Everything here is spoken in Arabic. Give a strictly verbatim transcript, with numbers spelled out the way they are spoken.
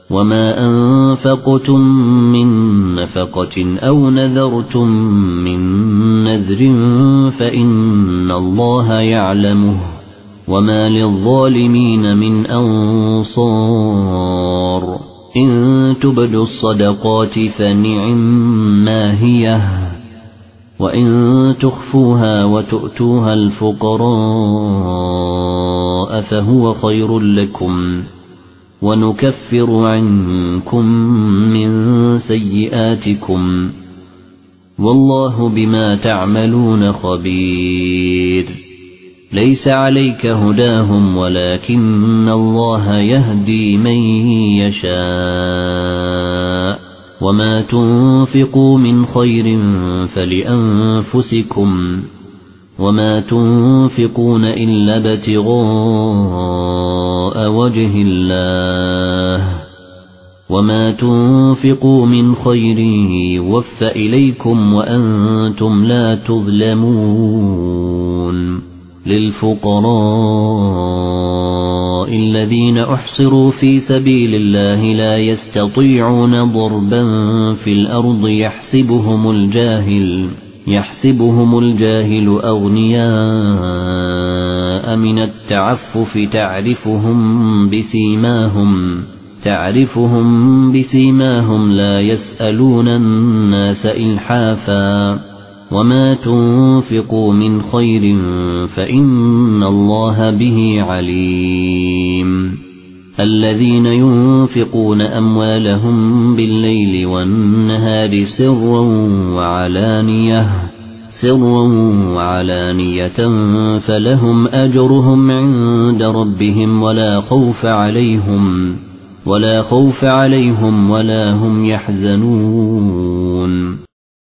وما أنفقتم من نفقة أو نذرتم من نذر فإن الله يعلمه وما للظالمين من أنصار إن تبدوا الصدقات فنعما هي وإن تخفوها وتؤتوها الفقراء فهو خير لكم ونكفر عنكم من سيئاتكم والله بما تعملون خبير ليس عليك هداهم ولكن الله يهدي من يشاء وما تنفقوا من خير فلأنفسكم وما تنفقون إلا ابتغاء وجه الله وما تنفقوا من خير يوفى إليكم وأنتم لا تظلمون للفقراء الذين أحصروا في سبيل الله لا يستطيعون ضربا في الأرض يحسبهم الجاهل يحسبهم الجاهل أغنياء من التعفف تعرفهم بسيماهم تعرفهم بسيماهم لا يسألون الناس إلحافا وما تنفقوا من خير فإن الله به عليم الذين ينفقون أموالهم بالليل والنهار سرا وعلانية سرا وعلانية فلهم أجرهم عند ربهم ولا خوف عليهم ولا خوف عليهم ولا هم يحزنون